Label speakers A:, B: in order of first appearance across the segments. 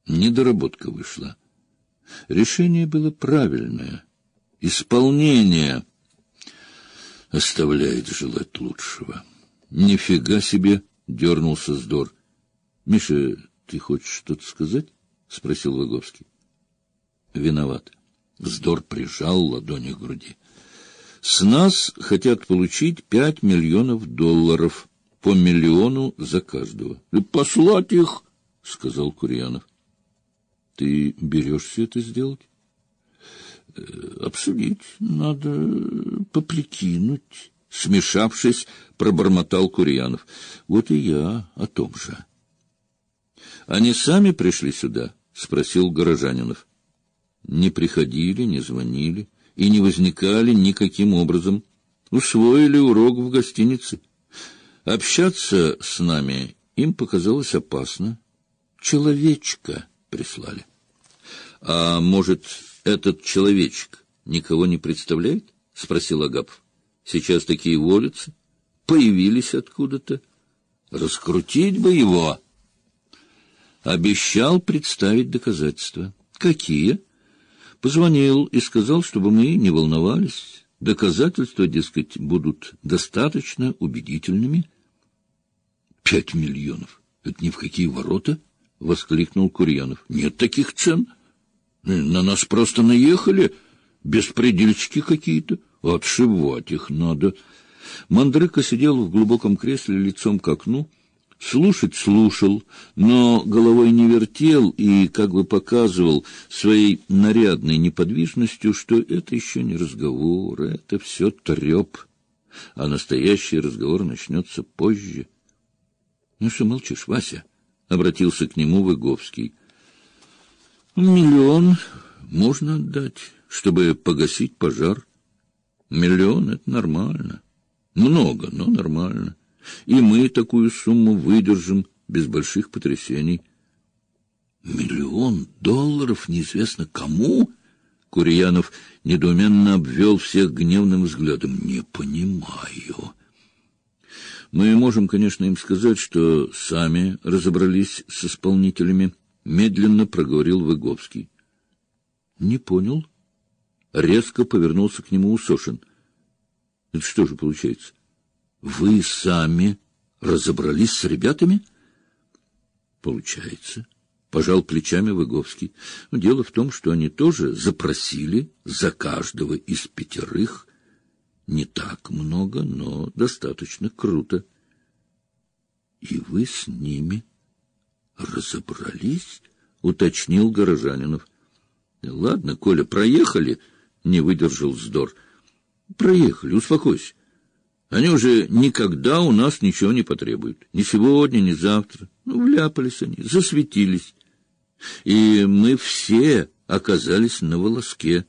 A: Недоработка вышла. Решение было правильное. Исполнение оставляет желать лучшего. Нифига себе, дернулся Здор. Миша, ты хочешь что-то сказать? Спросил Выговский. Виноват. Здор прижал ладони к груди. С нас хотят получить $5 миллионов, по миллиону за каждого. — И послать их, — сказал Курьянов. — Ты берешься это сделать? — Обсудить надо, поприкинуть. Смешавшись, пробормотал Курьянов. — Вот и я о том же. — Они сами пришли сюда? — спросил Горожанинов. — Не приходили, не звонили и не возникали никаким образом. Усвоили урок в гостинице. Общаться с нами им показалось опасно. Человечка прислали. — А может, этот человечек никого не представляет? — спросил Агапов. — Сейчас такие волятся. Появились откуда-то. Раскрутить бы его. Обещал представить доказательства. — Какие? Позвонил и сказал, чтобы мы не волновались. Доказательства, дескать, будут достаточно убедительными. 5 миллионов. Это ни в какие ворота, — воскликнул Курьянов. — Нет таких цен. На нас просто наехали. Беспредельщики какие-то. Отшивать их надо. Мандрыка сидел в глубоком кресле лицом к окну. Слушать слушал, но головой не вертел и как бы показывал своей нарядной неподвижностью, что это еще не разговор, это все треп, а настоящий разговор начнется позже. — Ну что молчишь, Вася? — обратился к нему Выговский. — 1 миллион можно отдать, чтобы погасить пожар. 1 миллион — это нормально. Много, но нормально. И мы такую сумму выдержим без больших потрясений. $1 миллион неизвестно кому? Курьянов недоуменно обвел всех гневным взглядом. Не понимаю. Мы можем, конечно, им сказать, что сами разобрались с исполнителями, медленно проговорил Выговский. Не понял. Резко повернулся к нему Усошин. Это что же получается? Вы сами разобрались с ребятами? Получается. Пожал плечами Выговский. Но дело в том, что они тоже запросили за каждого из 5. Не так много, но достаточно круто. И вы с ними разобрались? Уточнил Горожанинов. Ладно, Коля, проехали, не выдержал Здор. Проехали, успокойся. Они уже никогда у нас ничего не потребуют. Ни сегодня, ни завтра. Вляпались они, засветились. И мы все оказались на волоске.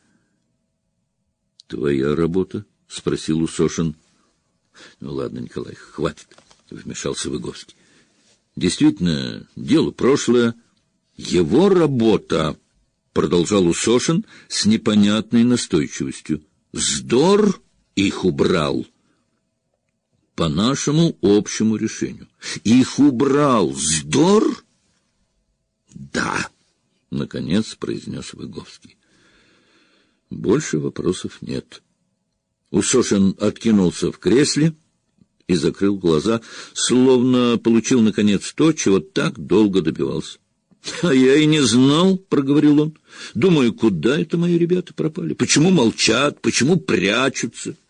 A: — Твоя работа? — спросил Усошин. — Ну, ладно, Николай, хватит, — вмешался Выговский. — Действительно, дело прошлое. Его работа, — продолжал Усошин с непонятной настойчивостью. — Здор их убрал. По нашему общему решению. Их убрал Здор? Да, наконец произнес Выговский. Больше вопросов нет. Усошин откинулся в кресле и закрыл глаза, словно получил, наконец, то, чего так долго добивался. — А я и не знал, — проговорил он. — Думаю, куда это мои ребята пропали? Почему молчат? Почему прячутся?